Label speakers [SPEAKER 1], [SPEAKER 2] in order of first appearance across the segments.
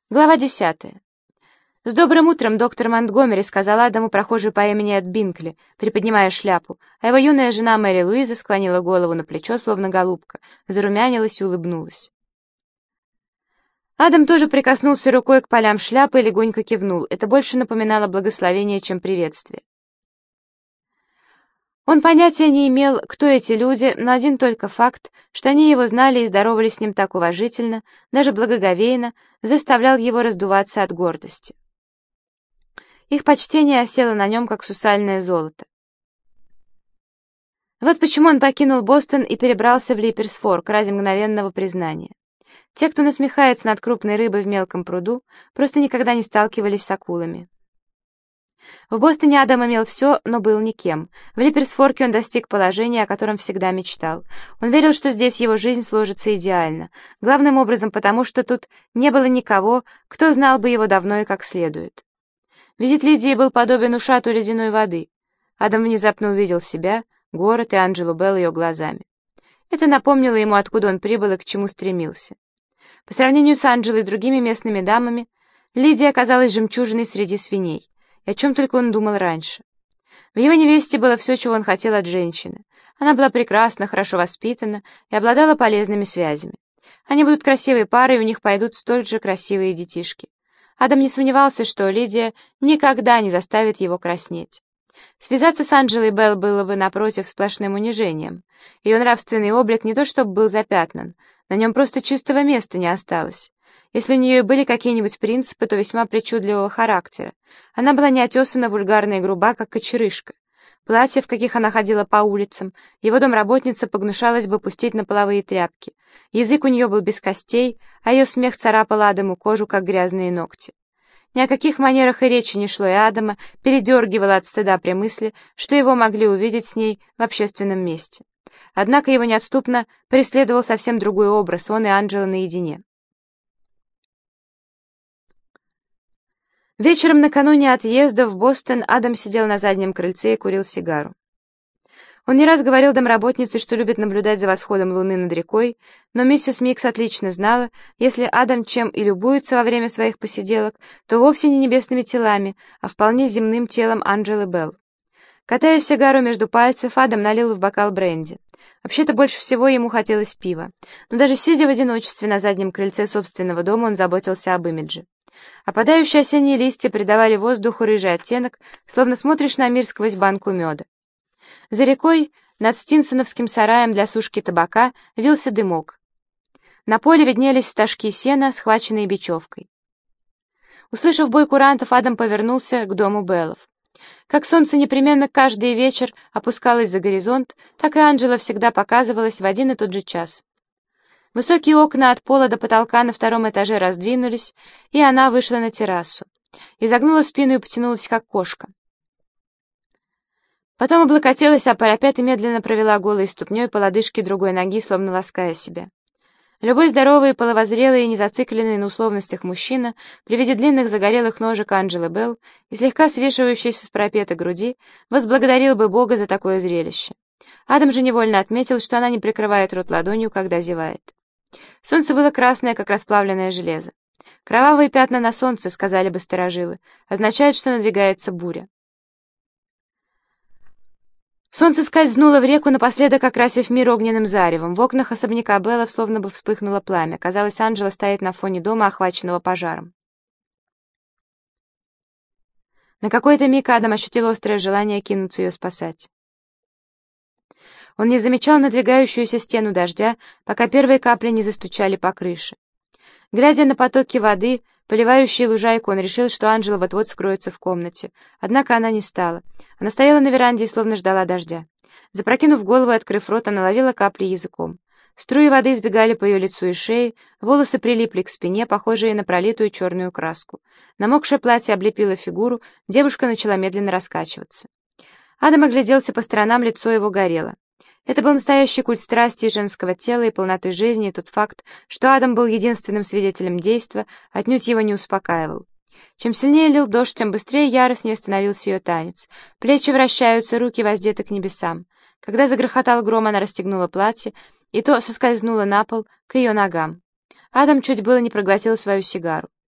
[SPEAKER 1] Глава 10. «С добрым утром, доктор Монтгомери», — сказал Адаму прохожий по имени Эд Бинкли, приподнимая шляпу, а его юная жена Мэри Луиза склонила голову на плечо, словно голубка, зарумянилась и улыбнулась. Адам тоже прикоснулся рукой к полям шляпы и легонько кивнул. Это больше напоминало благословение, чем приветствие. Он понятия не имел, кто эти люди, но один только факт, что они его знали и здоровались с ним так уважительно, даже благоговейно, заставлял его раздуваться от гордости. Их почтение осело на нем, как сусальное золото. Вот почему он покинул Бостон и перебрался в Липерс-Форк ради мгновенного признания. Те, кто насмехается над крупной рыбой в мелком пруду, просто никогда не сталкивались с акулами. В Бостоне Адам имел все, но был никем. В Липерс-Форке он достиг положения, о котором всегда мечтал. Он верил, что здесь его жизнь сложится идеально, главным образом потому, что тут не было никого, кто знал бы его давно и как следует. Визит Лидии был подобен ушату ледяной воды. Адам внезапно увидел себя, город и Анджелу Белл ее глазами. Это напомнило ему, откуда он прибыл и к чему стремился. По сравнению с Анджелой и другими местными дамами, Лидия оказалась жемчужиной среди свиней. И о чем только он думал раньше. В его невесте было все, чего он хотел от женщины. Она была прекрасна, хорошо воспитана и обладала полезными связями. Они будут красивой парой, и у них пойдут столь же красивые детишки. Адам не сомневался, что Лидия никогда не заставит его краснеть. Связаться с Анджелой Белл было бы, напротив, сплошным унижением. Ее нравственный облик не то чтобы был запятнан, на нем просто чистого места не осталось. Если у нее и были какие-нибудь принципы, то весьма причудливого характера. Она была неотесана, вульгарна и груба, как кочерышка. Платья, в каких она ходила по улицам, его домработница погнушалась бы пустить на половые тряпки. Язык у нее был без костей, а ее смех царапал Адаму кожу, как грязные ногти. Ни о каких манерах и речи не шло, и Адама передергивало от стыда при мысли, что его могли увидеть с ней в общественном месте. Однако его неотступно преследовал совсем другой образ, он и Анджела наедине. Вечером накануне отъезда в Бостон Адам сидел на заднем крыльце и курил сигару. Он не раз говорил домработнице, что любит наблюдать за восходом луны над рекой, но миссис Микс отлично знала, если Адам чем и любуется во время своих посиделок, то вовсе не небесными телами, а вполне земным телом Анджелы Белл. Катая сигару между пальцев, Адам налил в бокал бренди. Вообще-то больше всего ему хотелось пива, но даже сидя в одиночестве на заднем крыльце собственного дома, он заботился об имидже. Опадающие осенние листья придавали воздуху рыжий оттенок, словно смотришь на мир сквозь банку меда. За рекой, над Стинсоновским сараем для сушки табака, вился дымок. На поле виднелись стажки сена, схваченные бечевкой. Услышав бой курантов, Адам повернулся к дому Беллов. Как солнце непременно каждый вечер опускалось за горизонт, так и Анджела всегда показывалась в один и тот же час. Высокие окна от пола до потолка на втором этаже раздвинулись, и она вышла на террасу. Изогнула спину и потянулась, как кошка. Потом облокотилась о парапет и медленно провела голой ступней по лодыжке другой ноги, словно лаская себя. Любой здоровый, половозрелый и не зацикленный на условностях мужчина при виде длинных загорелых ножек Анджелы Белл и слегка свешивающейся с парапета груди возблагодарил бы Бога за такое зрелище. Адам же невольно отметил, что она не прикрывает рот ладонью, когда зевает. Солнце было красное, как расплавленное железо. «Кровавые пятна на солнце», — сказали бы старожилы, означают, что надвигается буря. Солнце скользнуло в реку, напоследок окрасив мир огненным заревом. В окнах особняка Беллов словно бы вспыхнуло пламя. Казалось, Анджела стоит на фоне дома, охваченного пожаром. На какой-то миг Адам ощутил острое желание кинуться ее спасать. Он не замечал надвигающуюся стену дождя, пока первые капли не застучали по крыше. Глядя на потоки воды, поливающие лужайку, он решил, что Анджела вот-вот скроется в комнате. Однако она не стала. Она стояла на веранде и словно ждала дождя. Запрокинув голову и открыв рот, она ловила капли языком. Струи воды сбегали по ее лицу и шее, волосы прилипли к спине, похожие на пролитую черную краску. Намокшее платье облепило фигуру, девушка начала медленно раскачиваться. Адам огляделся по сторонам, лицо его горело. Это был настоящий культ страсти и женского тела и полноты жизни, и тот факт, что Адам был единственным свидетелем действа, отнюдь его не успокаивал. Чем сильнее лил дождь, тем быстрее и яростнее становился ее танец. Плечи вращаются, руки воздеты к небесам. Когда загрохотал гром, она расстегнула платье, и то соскользнуло на пол к ее ногам. Адам чуть было не проглотил свою сигару.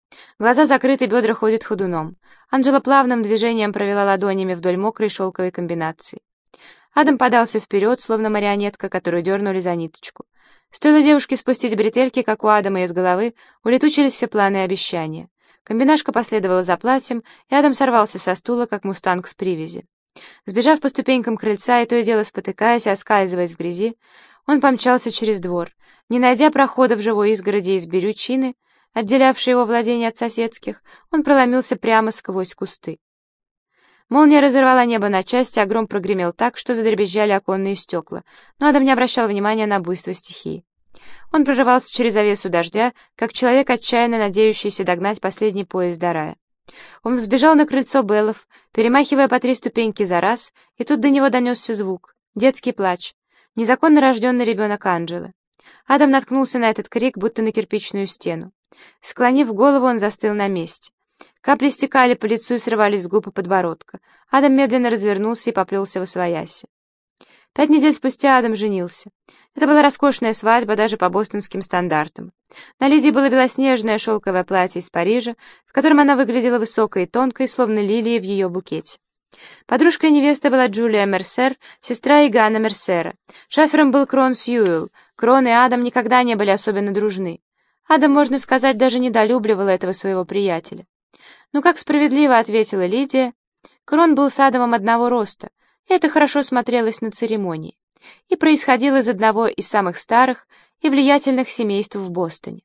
[SPEAKER 1] Глаза закрыты, бедра ходят ходуном. Анжела плавным движением провела ладонями вдоль мокрой шелковой комбинации. Адам подался вперед, словно марионетка, которую дернули за ниточку. Стоило девушке спустить бретельки, как у Адама из головы улетучились все планы и обещания. Комбинашка последовала за платьем, и Адам сорвался со стула, как мустанг с привязи. Сбежав по ступенькам крыльца и то и дело спотыкаясь и оскальзываясь в грязи, он помчался через двор. Не найдя прохода в живой изгороди из берючины, отделявшей его владение от соседских, он проломился прямо сквозь кусты. Молния разорвала небо на части, а гром прогремел так, что задребезжали оконные стекла, но Адам не обращал внимания на буйство стихии. Он прорывался через завесу дождя, как человек, отчаянно надеющийся догнать последний поезд до рая. Он взбежал на крыльцо Беллов, перемахивая по 3 ступеньки за раз, и тут до него донесся звук — детский плач, незаконно рожденный ребенок Анджелы. Адам наткнулся на этот крик, будто на кирпичную стену. Склонив голову, он застыл на месте. Капли стекали по лицу и срывались с губ и подбородка. Адам медленно развернулся и поплелся восвояси. 5 недель спустя Адам женился. Это была роскошная свадьба даже по бостонским стандартам. На Лидии было белоснежное шелковое платье из Парижа, в котором она выглядела высокой и тонкой, словно лилии в ее букете. Подружкой невесты была Джулия Мерсер, сестра Игана Мерсера. Шафером был Крон Сьюэлл. Крон и Адам никогда не были особенно дружны. Адам, можно сказать, даже недолюбливал этого своего приятеля. «Ну, как справедливо», — ответила Лидия, Крон был с Адамом одного роста, и это хорошо смотрелось на церемонии, и происходило из одного из самых старых и влиятельных семейств в Бостоне.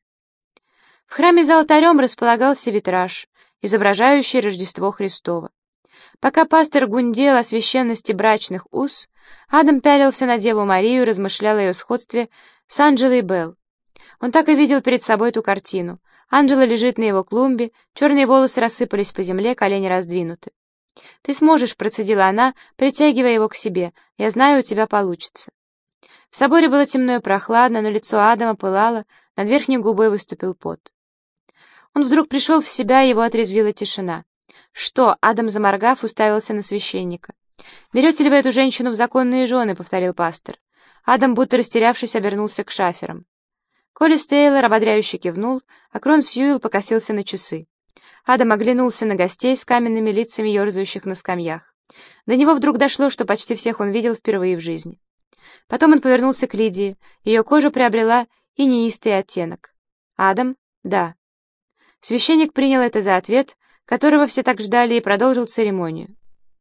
[SPEAKER 1] В храме за алтарем располагался витраж, изображающий Рождество Христово. Пока пастор гундел о священности брачных уз, Адам пялился на Деву Марию и размышлял о ее сходстве с Анджелой Белл. Он так и видел перед собой ту картину. Анджела лежит на его клумбе, черные волосы рассыпались по земле, колени раздвинуты. «Ты сможешь», — процедила она, притягивая его к себе. «Я знаю, у тебя получится». В соборе было темно и прохладно, но лицо Адама пылало, над верхней губой выступил пот. Он вдруг пришел в себя, и его отрезвила тишина. «Что?» — Адам, заморгав, уставился на священника. «Берете ли вы эту женщину в законные жены?» — повторил пастор. Адам, будто растерявшись, обернулся к шаферам. Коллис Тейлор ободряюще кивнул, а Крон Сьюэлл покосился на часы. Адам оглянулся на гостей с каменными лицами, ерзающих на скамьях. До него вдруг дошло, что почти всех он видел впервые в жизни. Потом он повернулся к Лидии. Ее кожа приобрела инеистый оттенок. «Адам?» «Да». Священник принял это за ответ, которого все так ждали, и продолжил церемонию.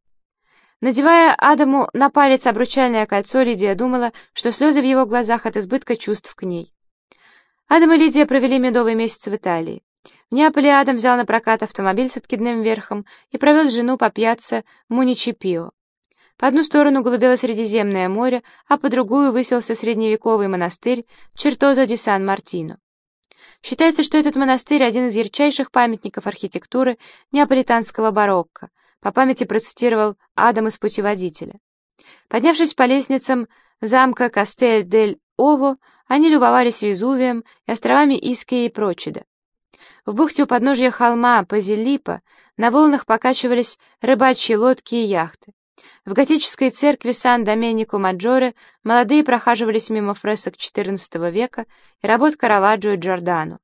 [SPEAKER 1] Надевая Адаму на палец обручальное кольцо, Лидия думала, что слезы в его глазах от избытка чувств к ней. Адам и Лидия провели медовый месяц в Италии. В Неаполе Адам взял на прокат автомобиль с откидным верхом и провез жену по пьяцца Муниципио. По одну сторону голубело Средиземное море, а по другую высился средневековый монастырь Чертозо ди Сан-Мартино. Считается, что этот монастырь — один из ярчайших памятников архитектуры неаполитанского барокко, по памяти процитировал Адам из «Путеводителя». Поднявшись по лестницам замка Кастель-дель-Ово, они любовались Везувием и островами Иския и Прочида. В бухте у подножья холма Позилиппо на волнах покачивались рыбачьи лодки и яхты. В готической церкви Сан-Доменико-Маджоре молодые прохаживались мимо фресок XIV века и работ Караваджо и Джордано.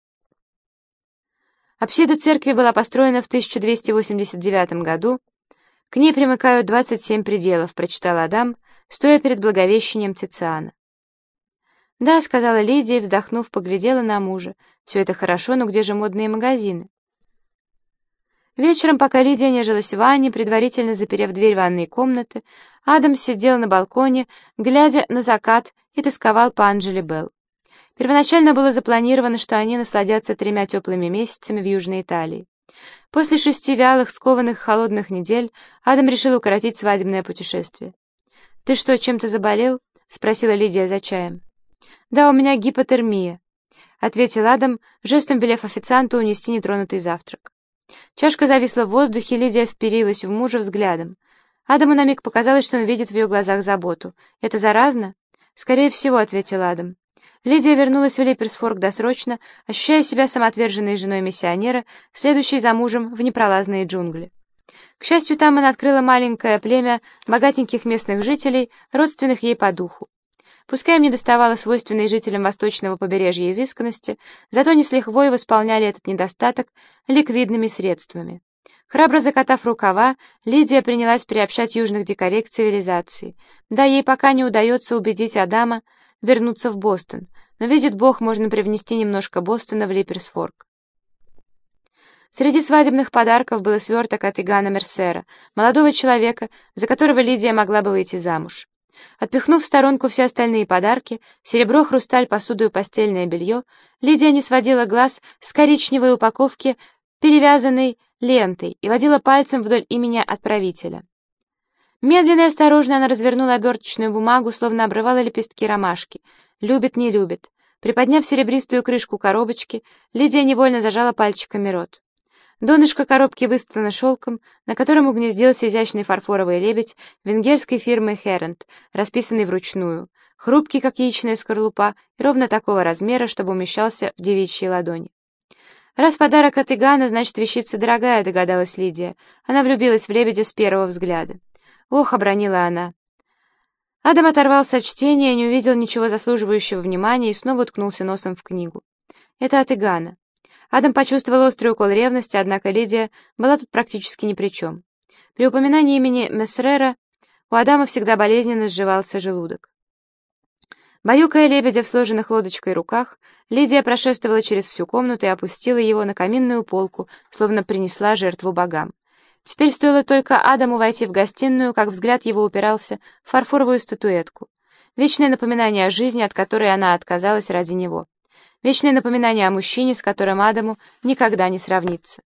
[SPEAKER 1] Апсида церкви была построена в 1289 году. К ней примыкают 27 пределов, прочитал Адам, стоя перед Благовещением Тициана. «Да», — сказала Лидия и, вздохнув, поглядела на мужа. «Все это хорошо, но где же модные магазины?» Вечером, пока Лидия нежилась в ванне, предварительно заперев дверь ванной комнаты, Адам сидел на балконе, глядя на закат, и тосковал по Анджеле Белл. Первоначально было запланировано, что они насладятся 3 теплыми месяцами в Южной Италии. После 6 вялых, скованных, холодных недель Адам решил укоротить свадебное путешествие. «Ты что, чем-то заболел?» — спросила Лидия за чаем. «Да, у меня гипотермия», — ответил Адам, жестом велев официанту унести нетронутый завтрак. Чашка зависла в воздухе, Лидия вперилась в мужа взглядом. Адаму на миг показалось, что он видит в ее глазах заботу. «Это заразно?» «Скорее всего», — ответил Адам. Лидия вернулась в Липерсфорк досрочно, ощущая себя самоотверженной женой миссионера, следующей за мужем в непролазные джунгли. К счастью, там она открыла маленькое племя богатеньких местных жителей, родственных ей по духу. Пускай им не доставало свойственной жителям восточного побережья изысканности, зато они с лихвой восполняли этот недостаток ликвидными средствами. Храбро закатав рукава, Лидия принялась приобщать южных дикарей к цивилизации. Да, ей пока не удается убедить Адама вернуться в Бостон, но, видит Бог, можно привнести немножко Бостона в Липерсфорк. Среди свадебных подарков был сверток от Игана Мерсера, молодого человека, за которого Лидия могла бы выйти замуж. Отпихнув в сторонку все остальные подарки, серебро, хрусталь, посуду и постельное белье, Лидия не сводила глаз с коричневой упаковки, перевязанной лентой, и водила пальцем вдоль имени отправителя. Медленно и осторожно она развернула оберточную бумагу, словно обрывала лепестки ромашки. Любит, не любит. Приподняв серебристую крышку коробочки, Лидия невольно зажала пальчиками рот. Донышко коробки выстлано шелком, на котором угнездился изящный фарфоровый лебедь венгерской фирмы «Херент», расписанный вручную, хрупкий, как яичная скорлупа, и ровно такого размера, чтобы умещался в девичьей ладони. «Раз подарок от Игана, значит, вещица дорогая», — догадалась Лидия. Она влюбилась в лебедя с первого взгляда. «Ох», — обронила она. Адам оторвался от чтения, не увидел ничего заслуживающего внимания и снова уткнулся носом в книгу. «Это от Игана». Адам почувствовал острый укол ревности, однако Лидия была тут практически ни при чем. При упоминании имени Мессерера у Адама всегда болезненно сживался желудок. Баюкая лебедя в сложенных лодочкой руках, Лидия прошествовала через всю комнату и опустила его на каминную полку, словно принесла жертву богам. Теперь стоило только Адаму войти в гостиную, как взгляд его упирался в фарфоровую статуэтку. Вечное напоминание о жизни, от которой она отказалась ради него. Вечное напоминание о мужчине, с которым Адаму никогда не сравнится.